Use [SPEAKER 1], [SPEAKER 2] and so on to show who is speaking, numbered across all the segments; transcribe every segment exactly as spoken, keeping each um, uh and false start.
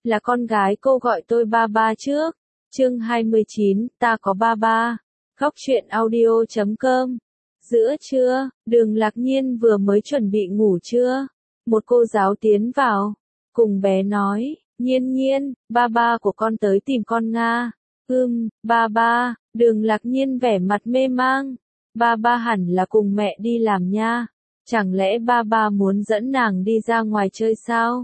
[SPEAKER 1] là con gái cô gọi tôi ba ba trước. Chương hai mươi chín, ta có ba ba. Góc truyện audio chấm com. Giữa trưa, Đường Lạc Nhiên vừa mới chuẩn bị ngủ trưa. Một cô giáo tiến vào, cùng bé nói, Nhiên Nhiên, ba ba của con tới tìm con Nga. Ừm, ba ba, Đường Lạc Nhiên vẻ mặt mê mang. Ba ba hẳn là cùng mẹ đi làm nha. Chẳng lẽ ba ba muốn dẫn nàng đi ra ngoài chơi sao?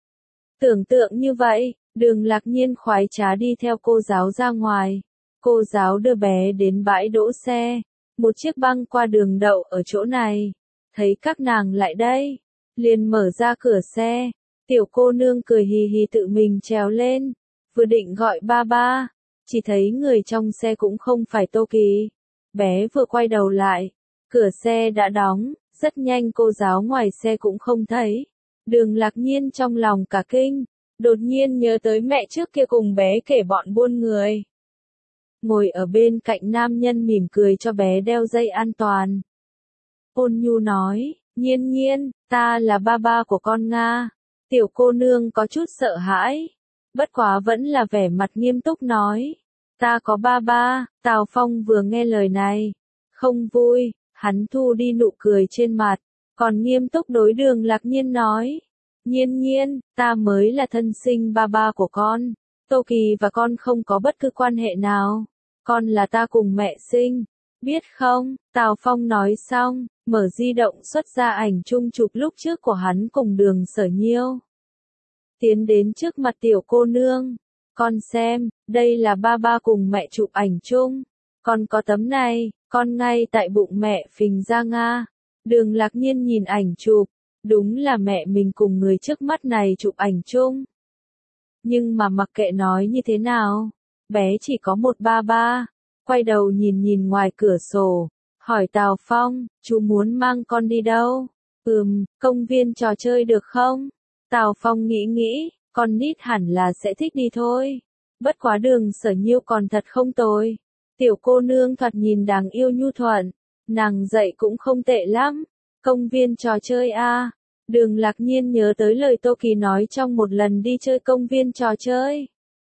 [SPEAKER 1] Tưởng tượng như vậy, Đường Lạc Nhiên khoái trá đi theo cô giáo ra ngoài. Cô giáo đưa bé đến bãi đỗ xe. Một chiếc băng qua đường đậu ở chỗ này. Thấy các nàng lại đây, liền mở ra cửa xe. Tiểu cô nương cười hì hì tự mình trèo lên. Vừa định gọi ba ba, chỉ thấy người trong xe cũng không phải Tô Kỳ. Bé vừa quay đầu lại, cửa xe đã đóng, rất nhanh cô giáo ngoài xe cũng không thấy. Đường Lạc Nhiên trong lòng cả kinh, đột nhiên nhớ tới mẹ trước kia cùng bé kể bọn buôn người. Ngồi ở bên cạnh nam nhân mỉm cười cho bé đeo dây an toàn. Ôn nhu nói, Nhiên Nhiên, ta là ba ba của con Nga. Tiểu cô nương có chút sợ hãi, bất quá vẫn là vẻ mặt nghiêm túc nói. Ta có ba ba. Tào Phong vừa nghe lời này, không vui, hắn thu đi nụ cười trên mặt, còn nghiêm túc đối Đường Lạc Nhiên nói. Nhiên Nhiên, ta mới là thân sinh ba ba của con. Tô Kỳ và con không có bất cứ quan hệ nào. Con là ta cùng mẹ sinh. Biết không? Tào Phong nói xong, mở di động xuất ra ảnh chung chụp lúc trước của hắn cùng Đường Sở Nhiêu. Tiến đến trước mặt tiểu cô nương. Con xem, đây là ba ba cùng mẹ chụp ảnh chung. Con có tấm này, con ngay tại bụng mẹ phình ra Nga. Đường Lạc Nhiên nhìn ảnh chụp, đúng là mẹ mình cùng người trước mắt này chụp ảnh chung. Nhưng mà mặc kệ nói như thế nào, bé chỉ có một ba ba. Quay đầu nhìn nhìn ngoài cửa sổ, hỏi Tào Phong, chú muốn mang con đi đâu? Ừm, công viên trò chơi được không? Tào Phong nghĩ nghĩ, con nít hẳn là sẽ thích đi thôi. Bất quá Đường Sở Nhiêu còn thật không tồi. Tiểu cô nương thoạt nhìn đáng yêu nhu thuận, nàng dạy cũng không tệ lắm. Công viên trò chơi a. Đường Lạc Nhiên nhớ tới lời Tô Kỳ nói trong một lần đi chơi công viên trò chơi.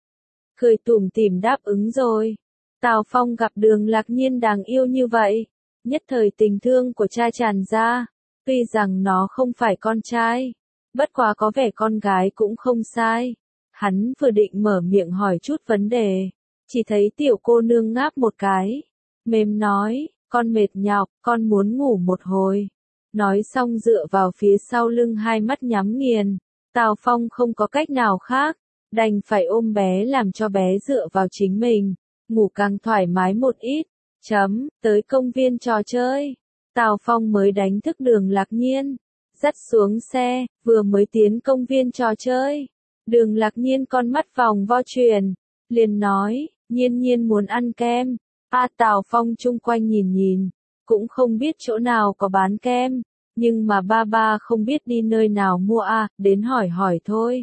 [SPEAKER 1] Cười tủm tỉm đáp ứng rồi. Tào Phong gặp Đường Lạc Nhiên đáng yêu như vậy, nhất thời tình thương của cha tràn ra. Tuy rằng nó không phải con trai, bất quá có vẻ con gái cũng không sai. Hắn vừa định mở miệng hỏi chút vấn đề, chỉ thấy tiểu cô nương ngáp một cái, mềm nói, con mệt nhọc, con muốn ngủ một hồi. Nói xong dựa vào phía sau lưng hai mắt nhắm nghiền. Tào Phong không có cách nào khác, đành phải ôm bé làm cho bé dựa vào chính mình, ngủ càng thoải mái một ít. Chấm, tới công viên trò chơi. Tào Phong mới đánh thức Đường Lạc Nhiên, dắt xuống xe, vừa mới tiến công viên trò chơi. Đường Lạc Nhiên con mắt vòng vo chuyển, liền nói, Nhiên Nhiên muốn ăn kem. A Tào Phong chung quanh nhìn nhìn, cũng không biết chỗ nào có bán kem, nhưng mà ba ba không biết đi nơi nào mua a, à, đến hỏi hỏi thôi.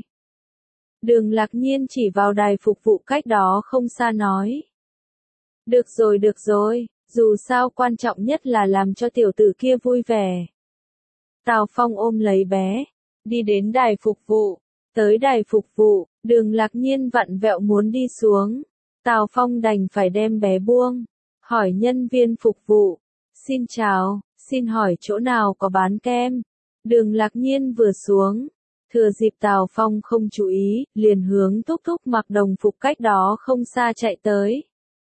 [SPEAKER 1] Đường Lạc Nhiên chỉ vào đài phục vụ cách đó không xa nói. Được rồi được rồi, dù sao quan trọng nhất là làm cho tiểu tử kia vui vẻ. Tào Phong ôm lấy bé, đi đến đài phục vụ. Tới đài phục vụ, Đường Lạc Nhiên vặn vẹo muốn đi xuống. Tào Phong đành phải đem bé buông, hỏi nhân viên phục vụ. Xin chào, xin hỏi chỗ nào có bán kem? Đường Lạc Nhiên vừa xuống, thừa dịp Tào Phong không chú ý, liền hướng Thúc Thúc mặc đồng phục cách đó không xa chạy tới.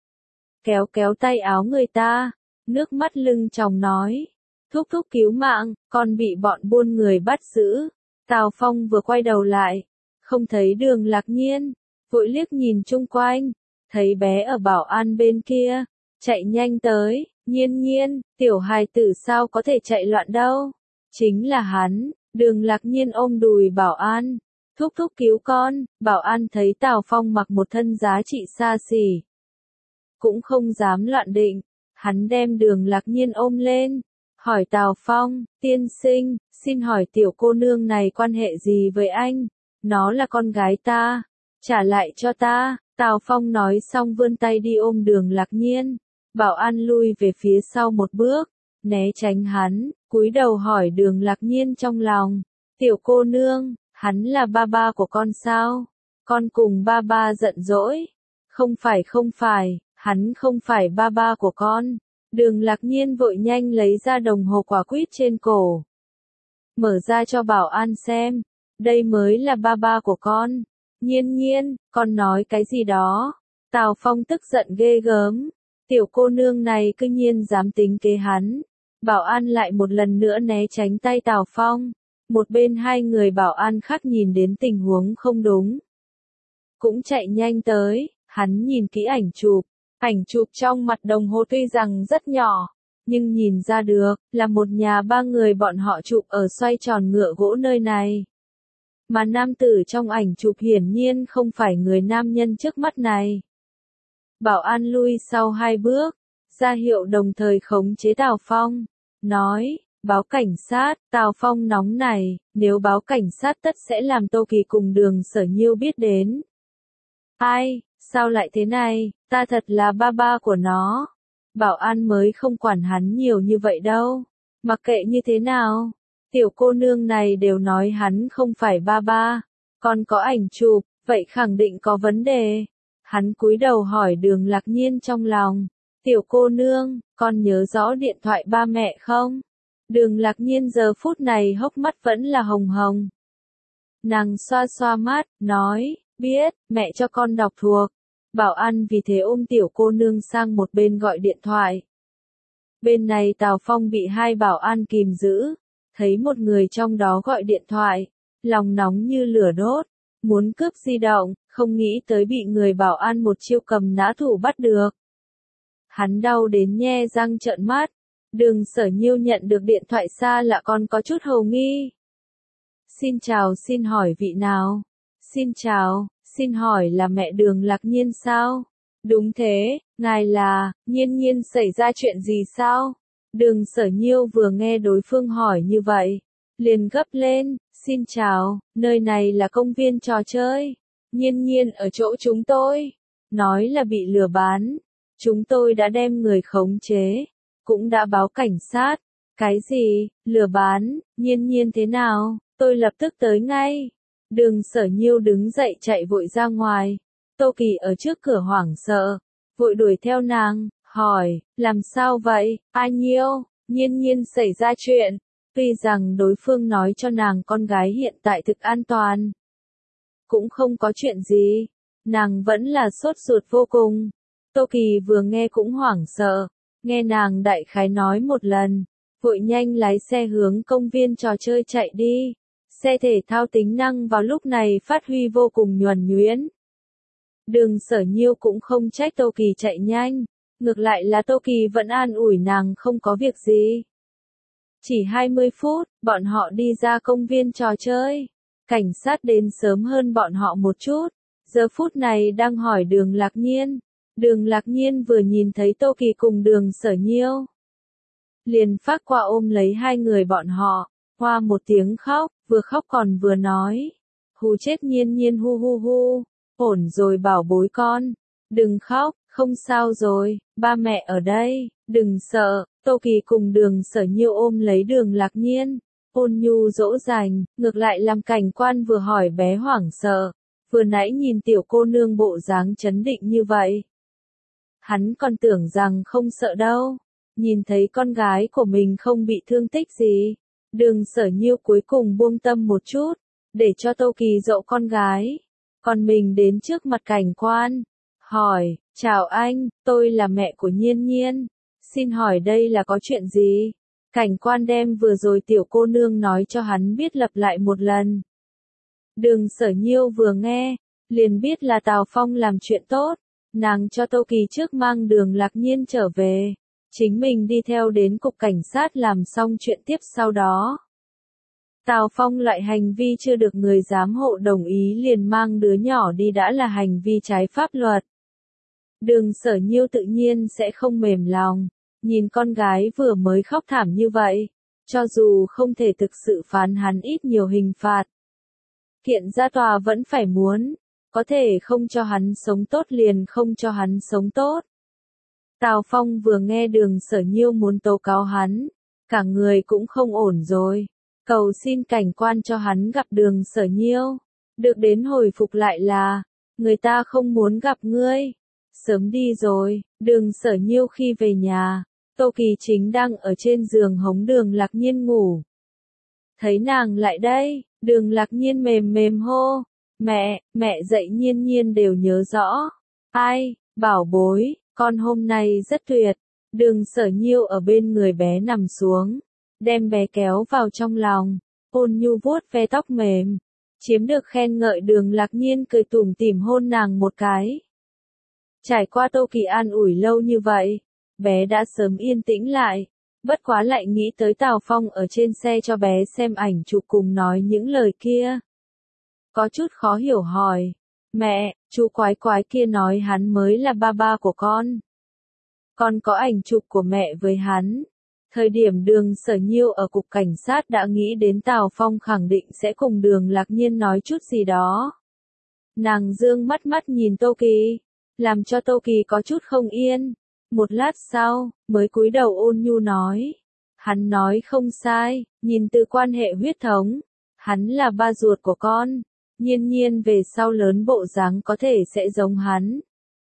[SPEAKER 1] Kéo kéo tay áo người ta, nước mắt lưng tròng nói. Thúc Thúc cứu mạng, con bị bọn buôn người bắt giữ. Tào Phong vừa quay đầu lại, không thấy Đường Lạc Nhiên, vội liếc nhìn chung quanh, thấy bé ở bảo an bên kia, chạy nhanh tới. Nhiên Nhiên, tiểu hài tử sao có thể chạy loạn đâu? Chính là hắn. Đường Lạc Nhiên ôm đùi bảo an. Thúc thúc cứu con. Bảo an thấy Tào Phong mặc một thân giá trị xa xỉ, cũng không dám loạn định. Hắn đem Đường Lạc Nhiên ôm lên, hỏi Tào Phong, tiên sinh, xin hỏi tiểu cô nương này quan hệ gì với anh? Nó là con gái ta, trả lại cho ta. Tào Phong nói xong vươn tay đi ôm Đường Lạc Nhiên. Bảo an lui về phía sau một bước, né tránh hắn, cúi đầu hỏi Đường Lạc Nhiên trong lòng. Tiểu cô nương, hắn là ba ba của con sao? Con cùng ba ba giận dỗi. Không phải không phải, hắn không phải ba ba của con. Đường Lạc Nhiên vội nhanh lấy ra đồng hồ quả quýt trên cổ. Mở ra cho Bảo An xem. Đây mới là ba ba của con. Nhiên Nhiên, con nói cái gì đó? Tào Phong tức giận ghê gớm. Tiểu cô nương này cứ nhiên dám tính kế hắn. Bảo An lại một lần nữa né tránh tay Tào Phong. Một bên hai người Bảo An khác nhìn đến tình huống không đúng. Cũng chạy nhanh tới, hắn nhìn kỹ ảnh chụp. Ảnh chụp trong mặt đồng hồ tuy rằng rất nhỏ, nhưng nhìn ra được, là một nhà ba người bọn họ chụp ở xoay tròn ngựa gỗ nơi này. Mà nam tử trong ảnh chụp hiển nhiên không phải người nam nhân trước mắt này. Bảo An lui sau hai bước, ra hiệu đồng thời khống chế Tào Phong, nói, báo cảnh sát. Tào Phong nóng này, nếu báo cảnh sát tất sẽ làm Tô Kỳ cùng Đường Sở Nhiêu biết đến. Ai, sao lại thế này, ta thật là ba ba của nó. Bảo An mới không quản hắn nhiều như vậy đâu. Mặc kệ như thế nào, tiểu cô nương này đều nói hắn không phải ba ba. Còn có ảnh chụp, vậy khẳng định có vấn đề. Hắn cúi đầu hỏi Đường Lạc Nhiên trong lòng. Tiểu cô nương, con nhớ rõ điện thoại ba mẹ không? Đường Lạc Nhiên giờ phút này hốc mắt vẫn là hồng hồng. Nàng xoa xoa mắt, nói, biết, mẹ cho con đọc thuộc. Bảo An vì thế ôm tiểu cô nương sang một bên gọi điện thoại. Bên này Tào Phong bị hai Bảo An kìm giữ, thấy một người trong đó gọi điện thoại, lòng nóng như lửa đốt, muốn cướp di động, không nghĩ tới bị người Bảo An một chiêu cầm nã thủ bắt được. Hắn đau đến nhe răng trợn mắt. Đường Sở Nhiêu nhận được điện thoại xa lạ còn có chút hồ nghi. Xin chào, xin hỏi vị nào? Xin chào, xin hỏi là mẹ Đường Lạc Nhiên sao? Đúng thế, ngài là, Nhiên Nhiên xảy ra chuyện gì sao? Đường Sở Nhiêu vừa nghe đối phương hỏi như vậy, liền gấp lên, xin chào, nơi này là công viên trò chơi. Nhiên Nhiên ở chỗ chúng tôi. Nói là bị lừa bán. Chúng tôi đã đem người khống chế. Cũng đã báo cảnh sát. Cái gì, lừa bán, Nhiên Nhiên thế nào, tôi lập tức tới ngay. Đường Sở Nhiêu đứng dậy chạy vội ra ngoài. Tô Kỳ ở trước cửa hoảng sợ, vội đuổi theo nàng, hỏi, làm sao vậy, ai Nhiêu, Nhiên Nhiên xảy ra chuyện. Tuy rằng đối phương nói cho nàng con gái hiện tại thực an toàn, cũng không có chuyện gì, nàng vẫn là sốt ruột vô cùng. Tô Kỳ vừa nghe cũng hoảng sợ, nghe nàng đại khái nói một lần, vội nhanh lái xe hướng công viên trò chơi chạy đi. Xe thể thao tính năng vào lúc này phát huy vô cùng nhuần nhuyễn. Đường Sở Nhiêu cũng không trách Tô Kỳ chạy nhanh, ngược lại là Tô Kỳ vẫn an ủi nàng không có việc gì. Chỉ hai mươi phút, bọn họ đi ra công viên trò chơi. Cảnh sát đến sớm hơn bọn họ một chút, giờ phút này đang hỏi Đường Lạc Nhiên. Đường Lạc Nhiên vừa nhìn thấy Tô Kỳ cùng Đường Sở Nhiêu, liền phát qua ôm lấy hai người bọn họ, hoa một tiếng khóc, vừa khóc còn vừa nói, hù chết Nhiên Nhiên hu hu hu, ổn rồi bảo bối con, đừng khóc, không sao rồi, ba mẹ ở đây, đừng sợ. Tô Kỳ cùng Đường Sở Nhiêu ôm lấy Đường Lạc Nhiên, ôn nhu dỗ dành, ngược lại làm cảnh quan vừa hỏi bé hoảng sợ, vừa nãy nhìn tiểu cô nương bộ dáng chấn định như vậy. Hắn còn tưởng rằng không sợ đâu, nhìn thấy con gái của mình không bị thương tích gì. Đường Sở Nhiêu cuối cùng buông tâm một chút, để cho Tô Kỳ dỗ con gái. Còn mình đến trước mặt cảnh quan, hỏi, chào anh, tôi là mẹ của Nhiên Nhiên. Xin hỏi đây là có chuyện gì? Cảnh quan đem vừa rồi tiểu cô nương nói cho hắn biết lặp lại một lần. Đường Sở Nhiêu vừa nghe, liền biết là Tào Phong làm chuyện tốt. Nàng cho Tô Kỳ trước mang Đường Lạc Nhiên trở về. Chính mình đi theo đến cục cảnh sát làm xong chuyện tiếp sau đó. Tào Phong loại hành vi chưa được người giám hộ đồng ý liền mang đứa nhỏ đi đã là hành vi trái pháp luật. Đường Sở Nhiêu tự nhiên sẽ không mềm lòng. Nhìn con gái vừa mới khóc thảm như vậy, cho dù không thể thực sự phán hắn ít nhiều hình phạt, kiện ra tòa vẫn phải muốn, có thể không cho hắn sống tốt liền không cho hắn sống tốt. Tào Phong vừa nghe Đường Sở Nhiêu muốn tố cáo hắn, cả người cũng không ổn rồi, cầu xin cảnh quan cho hắn gặp Đường Sở Nhiêu. Được đến hồi phục lại là, người ta không muốn gặp ngươi. Sớm đi rồi. Đường Sở Nhiêu khi về nhà, Tô Kỳ chính đang ở trên giường hống Đường Lạc Nhiên ngủ. Thấy nàng lại đây, Đường Lạc Nhiên mềm mềm hô, mẹ, mẹ dậy Nhiên Nhiên đều nhớ rõ. Ai, bảo bối, con hôm nay rất tuyệt. Đường Sở Nhiêu ở bên người bé nằm xuống, đem bé kéo vào trong lòng, ôn nhu vuốt ve tóc mềm. Chiếm được khen ngợi Đường Lạc Nhiên cười tủm tỉm hôn nàng một cái. Trải qua Tô Kỳ an ủi lâu như vậy, bé đã sớm yên tĩnh lại, bất quá lại nghĩ tới Tào Phong ở trên xe cho bé xem ảnh chụp cùng nói những lời kia. Có chút khó hiểu hỏi, mẹ, chú quái quái kia nói hắn mới là ba ba của con. Con có ảnh chụp của mẹ với hắn. Thời điểm Đường Sở Nhiêu ở cục cảnh sát đã nghĩ đến Tào Phong khẳng định sẽ cùng Đường Lạc Nhiên nói chút gì đó. Nàng dương mắt mắt nhìn Tô Kỳ, làm cho Tô Kỳ có chút không yên. Một lát sau, mới cúi đầu ôn nhu nói. Hắn nói không sai, nhìn từ quan hệ huyết thống, hắn là ba ruột của con. Nhiên Nhiên về sau lớn bộ dáng có thể sẽ giống hắn.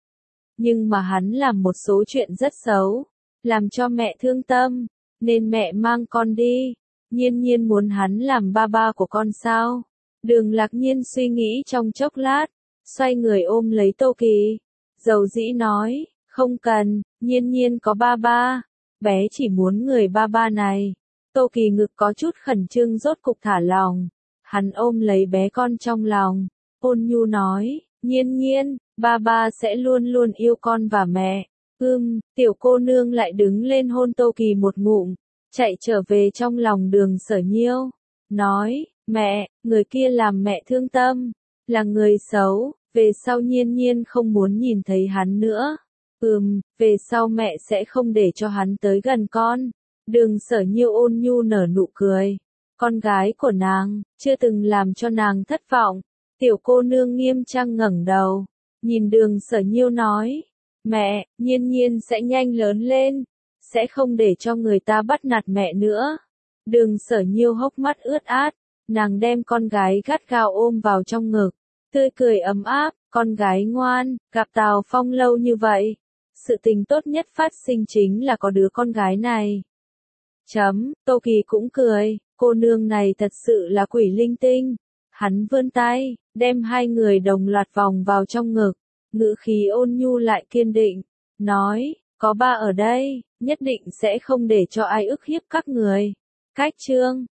[SPEAKER 1] Nhưng mà hắn làm một số chuyện rất xấu, làm cho mẹ thương tâm, nên mẹ mang con đi. Nhiên Nhiên muốn hắn làm ba ba của con sao? Đường Lạc Nhiên suy nghĩ trong chốc lát, xoay người ôm lấy Tô Kỳ, dầu dĩ nói, không cần, Nhiên Nhiên có ba ba, bé chỉ muốn người ba ba này. Tô Kỳ ngực có chút khẩn trương rốt cục thả lòng, hắn ôm lấy bé con trong lòng, ôn nhu nói, Nhiên Nhiên, ba ba sẽ luôn luôn yêu con và mẹ. Ưm, tiểu cô nương lại đứng lên hôn Tô Kỳ một ngụm, chạy trở về trong lòng Đường Sở Nhiêu, nói, mẹ, người kia làm mẹ thương tâm, là người xấu, về sau Nhiên Nhiên không muốn nhìn thấy hắn nữa. Ừm, về sau mẹ sẽ không để cho hắn tới gần con. Đường Sở Nhiêu ôn nhu nở nụ cười. Con gái của nàng, chưa từng làm cho nàng thất vọng. Tiểu cô nương nghiêm trang ngẩng đầu, nhìn Đường Sở Nhiêu nói, mẹ, Nhiên Nhiên sẽ nhanh lớn lên, sẽ không để cho người ta bắt nạt mẹ nữa. Đường Sở Nhiêu hốc mắt ướt át, nàng đem con gái gắt gao ôm vào trong ngực, tươi cười ấm áp, con gái ngoan, gặp Tào Phong lâu như vậy. Sự tình tốt nhất phát sinh chính là có đứa con gái này. Chấm, Tô Kỳ cũng cười, cô nương này thật sự là quỷ linh tinh. Hắn vươn tay, đem hai người đồng loạt vòng vào trong ngực, ngữ khí ôn nhu lại kiên định, nói, có ba ở đây, nhất định sẽ không để cho ai ức hiếp các người. Cách chương